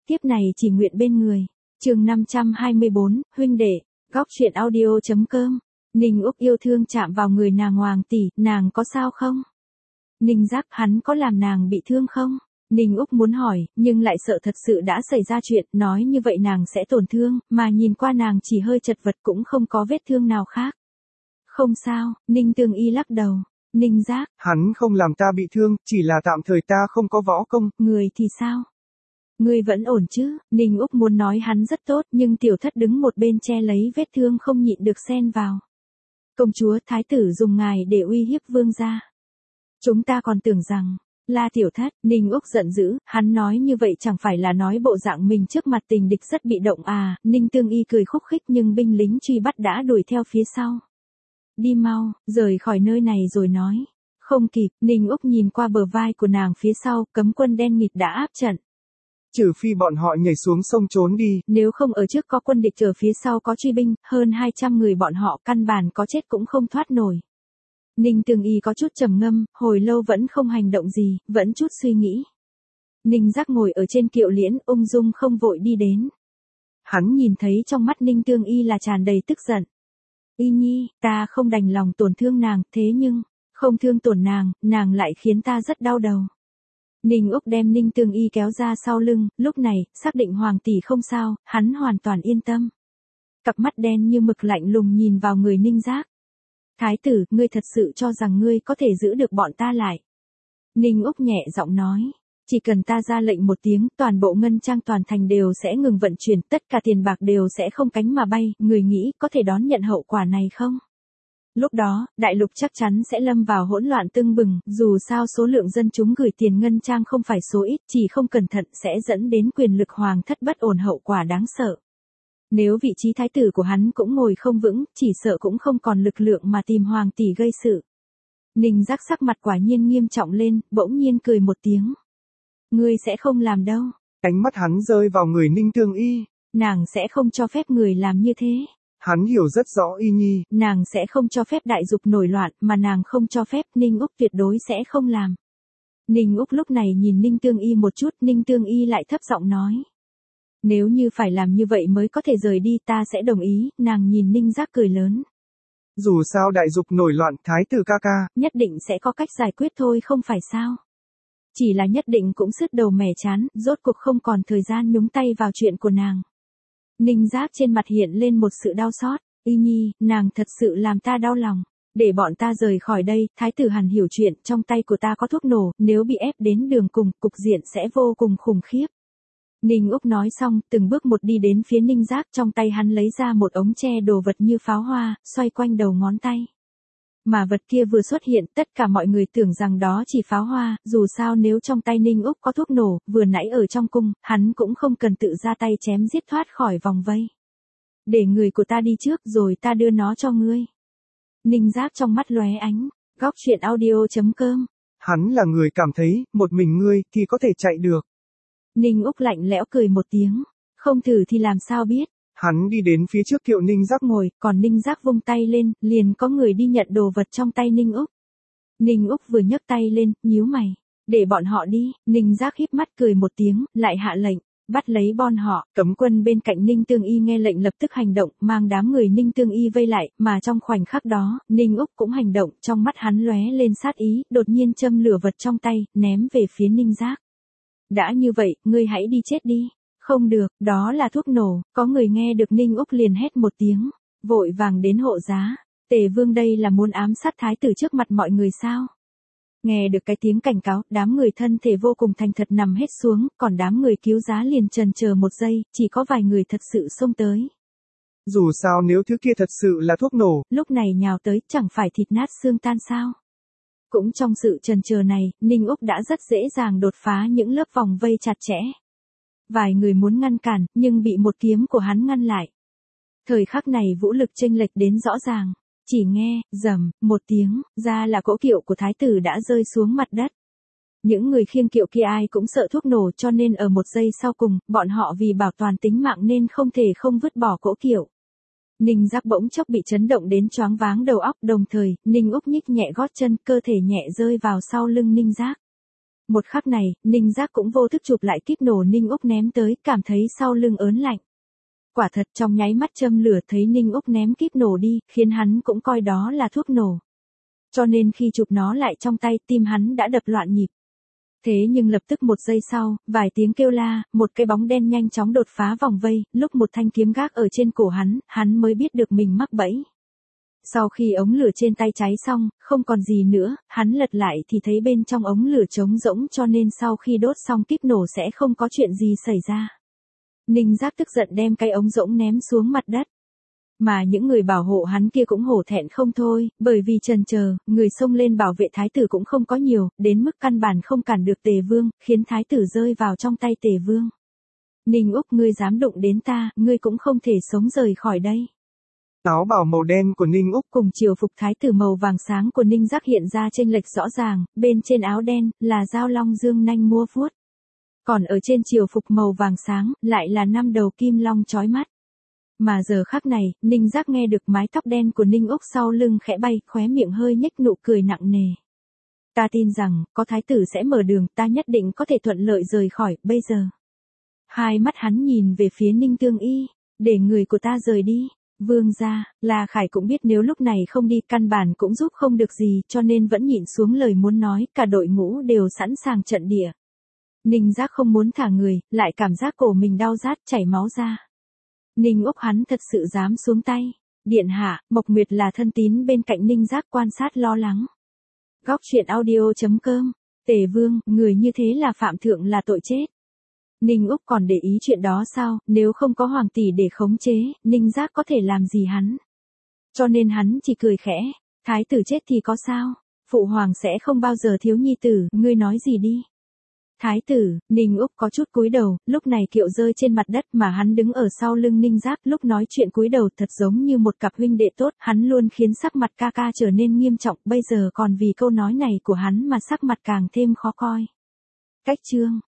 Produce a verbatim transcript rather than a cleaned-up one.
tiếp này chỉ nguyện bên người. Chương năm trăm hai mươi bốn, huynh đệ, góc truyện audio chấm com. Ninh Úc yêu thương chạm vào người nàng Hoàng tỷ, nàng có sao không? Ninh Giác, hắn có làm nàng bị thương không? Ninh Úc muốn hỏi, nhưng lại sợ thật sự đã xảy ra chuyện, nói như vậy nàng sẽ tổn thương, mà nhìn qua nàng chỉ hơi chật vật cũng không có vết thương nào khác. Không sao, Ninh Tương Y lắc đầu. Ninh Giác, hắn không làm ta bị thương, chỉ là tạm thời ta không có võ công. Người thì sao? Ngươi vẫn ổn chứ? Ninh Úc muốn nói hắn rất tốt, nhưng tiểu thất đứng một bên che lấy vết thương không nhịn được xen vào. Công chúa, thái tử dùng ngài để uy hiếp vương gia. Chúng ta còn tưởng rằng, La tiểu thất, Ninh Úc giận dữ, hắn nói như vậy chẳng phải là nói bộ dạng mình trước mặt tình địch rất bị động à? Ninh Tương Y cười khúc khích nhưng binh lính truy bắt đã đuổi theo phía sau. Đi mau, rời khỏi nơi này rồi nói. Không kịp, Ninh Úc nhìn qua bờ vai của nàng phía sau, cấm quân đen nghịt đã áp trận. Trừ phi bọn họ nhảy xuống sông trốn đi. Nếu không ở trước có quân địch ở phía sau có truy binh, hơn hai trăm người bọn họ căn bản có chết cũng không thoát nổi. Ninh Tương Y có chút trầm ngâm, hồi lâu vẫn không hành động gì, vẫn chút suy nghĩ. Ninh Giác ngồi ở trên kiệu liễn, ung dung không vội đi đến. Hắn nhìn thấy trong mắt Ninh Tương Y là tràn đầy tức giận. Y Nhi, ta không đành lòng tổn thương nàng, thế nhưng, không thương tổn nàng, nàng lại khiến ta rất đau đầu. Ninh Úc đem Ninh Tương Y kéo ra sau lưng, lúc này, xác định Hoàng tỷ không sao, hắn hoàn toàn yên tâm. Cặp mắt đen như mực lạnh lùng nhìn vào người Ninh Giác. Thái tử, ngươi thật sự cho rằng ngươi có thể giữ được bọn ta lại. Ninh Úc nhẹ giọng nói, chỉ cần ta ra lệnh một tiếng, toàn bộ ngân trang toàn thành đều sẽ ngừng vận chuyển, tất cả tiền bạc đều sẽ không cánh mà bay, người nghĩ có thể đón nhận hậu quả này không? Lúc đó, đại lục chắc chắn sẽ lâm vào hỗn loạn tưng bừng, dù sao số lượng dân chúng gửi tiền ngân trang không phải số ít, chỉ không cẩn thận sẽ dẫn đến quyền lực hoàng thất bất ổn hậu quả đáng sợ. Nếu vị trí thái tử của hắn cũng ngồi không vững, chỉ sợ cũng không còn lực lượng mà tìm Hoàng tỷ gây sự. Ninh Giác sắc mặt quả nhiên nghiêm trọng lên, bỗng nhiên cười một tiếng. Ngươi sẽ không làm đâu. Ánh mắt hắn rơi vào người Ninh Tương Y. Nàng sẽ không cho phép người làm như thế. Hắn hiểu rất rõ Y Nhi. Nàng sẽ không cho phép đại dục nổi loạn, mà nàng không cho phép, Ninh Úc tuyệt đối sẽ không làm. Ninh Úc lúc này nhìn Ninh Tương Y một chút, Ninh Tương Y lại thấp giọng nói. Nếu như phải làm như vậy mới có thể rời đi ta sẽ đồng ý, nàng nhìn Ninh Giác cười lớn. Dù sao đại dục nổi loạn, thái tử ca ca. Nhất định sẽ có cách giải quyết thôi không phải sao. Chỉ là nhất định cũng sứt đầu mẻ chán, rốt cuộc không còn thời gian nhúng tay vào chuyện của nàng. Ninh Giác trên mặt hiện lên một sự đau xót. Y Nhi, nàng thật sự làm ta đau lòng. Để bọn ta rời khỏi đây, thái tử hẳn hiểu chuyện, trong tay của ta có thuốc nổ, nếu bị ép đến đường cùng, cục diện sẽ vô cùng khủng khiếp. Ninh Úc nói xong, từng bước một đi đến phía Ninh Giác, trong tay hắn lấy ra một ống tre đồ vật như pháo hoa, xoay quanh đầu ngón tay. Mà vật kia vừa xuất hiện, tất cả mọi người tưởng rằng đó chỉ pháo hoa, dù sao nếu trong tay Ninh Úc có thuốc nổ, vừa nãy ở trong cung, hắn cũng không cần tự ra tay chém giết thoát khỏi vòng vây. Để người của ta đi trước rồi ta đưa nó cho ngươi. Ninh Giác trong mắt lóe ánh, góc truyện audio chấm com. Hắn là người cảm thấy, một mình ngươi thì có thể chạy được. Ninh Úc lạnh lẽo cười một tiếng, không thử thì làm sao biết. Hắn đi đến phía trước kiệu Ninh Giác ngồi, còn Ninh Giác vung tay lên, liền có người đi nhận đồ vật trong tay Ninh Úc. Ninh Úc vừa nhấc tay lên, nhíu mày, để bọn họ đi, Ninh Giác híp mắt cười một tiếng, lại hạ lệnh, bắt lấy bọn họ. Cấm quân bên cạnh Ninh Tương Y nghe lệnh lập tức hành động, mang đám người Ninh Tương Y vây lại, mà trong khoảnh khắc đó, Ninh Úc cũng hành động, trong mắt hắn lóe lên sát ý, đột nhiên châm lửa vật trong tay, ném về phía Ninh Giác. Đã như vậy, ngươi hãy đi chết đi. Không được, đó là thuốc nổ, có người nghe được Ninh Úc liền hét một tiếng, vội vàng đến hộ giá. Tề Vương đây là muốn ám sát thái tử trước mặt mọi người sao? Nghe được cái tiếng cảnh cáo, đám người thân thể vô cùng thành thật nằm hết xuống, còn đám người cứu giá liền trần chờ một giây, chỉ có vài người thật sự xông tới. Dù sao nếu thứ kia thật sự là thuốc nổ, lúc này nhào tới chẳng phải thịt nát xương tan sao? Cũng trong sự trần chờ này, Ninh Úc đã rất dễ dàng đột phá những lớp vòng vây chặt chẽ. Vài người muốn ngăn cản, nhưng bị một kiếm của hắn ngăn lại. Thời khắc này vũ lực chênh lệch đến rõ ràng. Chỉ nghe, rầm, một tiếng, ra là cỗ kiệu của thái tử đã rơi xuống mặt đất. Những người khiêng kiệu kia ai cũng sợ thuốc nổ cho nên ở một giây sau cùng, bọn họ vì bảo toàn tính mạng nên không thể không vứt bỏ cỗ kiệu. Ninh Giác bỗng chốc bị chấn động đến choáng váng đầu óc, đồng thời, Ninh Úc nhích nhẹ gót chân, cơ thể nhẹ rơi vào sau lưng Ninh Giác. Một khắc này, Ninh Giác cũng vô thức chụp lại kíp nổ Ninh Úc ném tới, cảm thấy sau lưng ớn lạnh. Quả thật trong nháy mắt châm lửa thấy Ninh Úc ném kíp nổ đi, khiến hắn cũng coi đó là thuốc nổ. Cho nên khi chụp nó lại trong tay, tim hắn đã đập loạn nhịp. Thế nhưng lập tức một giây sau, vài tiếng kêu la, một cái bóng đen nhanh chóng đột phá vòng vây, lúc một thanh kiếm gác ở trên cổ hắn, hắn mới biết được mình mắc bẫy. Sau khi ống lửa trên tay cháy xong, không còn gì nữa, hắn lật lại thì thấy bên trong ống lửa trống rỗng, cho nên sau khi đốt xong kíp nổ sẽ không có chuyện gì xảy ra. Ninh Giác tức giận đem cái ống rỗng ném xuống mặt đất. Mà những người bảo hộ hắn kia cũng hổ thẹn không thôi, bởi vì chần chờ, người xông lên bảo vệ thái tử cũng không có nhiều, đến mức căn bản không cản được Tề Vương, khiến thái tử rơi vào trong tay Tề Vương. Ninh Úc, ngươi dám đụng đến ta, ngươi cũng không thể sống rời khỏi đây. Áo bào màu đen của Ninh Úc cùng triều phục thái tử màu vàng sáng của Ninh Giác hiện ra chênh lệch rõ ràng, bên trên áo đen là dao long dương nanh múa vuốt. Còn ở trên triều phục màu vàng sáng, lại là năm đầu kim long chói mắt. Mà giờ khắc này, Ninh Giác nghe được mái tóc đen của Ninh Úc sau lưng khẽ bay, khóe miệng hơi nhếch nụ cười nặng nề. Ta tin rằng, có thái tử sẽ mở đường, ta nhất định có thể thuận lợi rời khỏi, bây giờ. Hai mắt hắn nhìn về phía Ninh Tương Y, để người của ta rời đi. Vương gia, La Khải cũng biết nếu lúc này không đi căn bản cũng giúp không được gì, cho nên vẫn nhịn xuống lời muốn nói, cả đội ngũ đều sẵn sàng trận địa. Ninh Giác không muốn thả người, lại cảm giác cổ mình đau rát, chảy máu ra. Ninh Úc hắn thật sự dám xuống tay. Điện hạ, Mộc Nguyệt là thân tín bên cạnh Ninh Giác quan sát lo lắng. Góc truyện audio chấm com. Tề Vương, người như thế là phạm thượng là tội chết. Ninh Úc còn để ý chuyện đó sao, nếu không có hoàng tỷ để khống chế, Ninh Giác có thể làm gì hắn. Cho nên hắn chỉ cười khẽ, thái tử chết thì có sao, phụ hoàng sẽ không bao giờ thiếu nhi tử, ngươi nói gì đi. Thái tử, Ninh Úc có chút cúi đầu, lúc này kiệu rơi trên mặt đất mà hắn đứng ở sau lưng Ninh Giác, lúc nói chuyện cúi đầu thật giống như một cặp huynh đệ tốt, hắn luôn khiến sắc mặt ca ca trở nên nghiêm trọng, bây giờ còn vì câu nói này của hắn mà sắc mặt càng thêm khó coi. Cách chương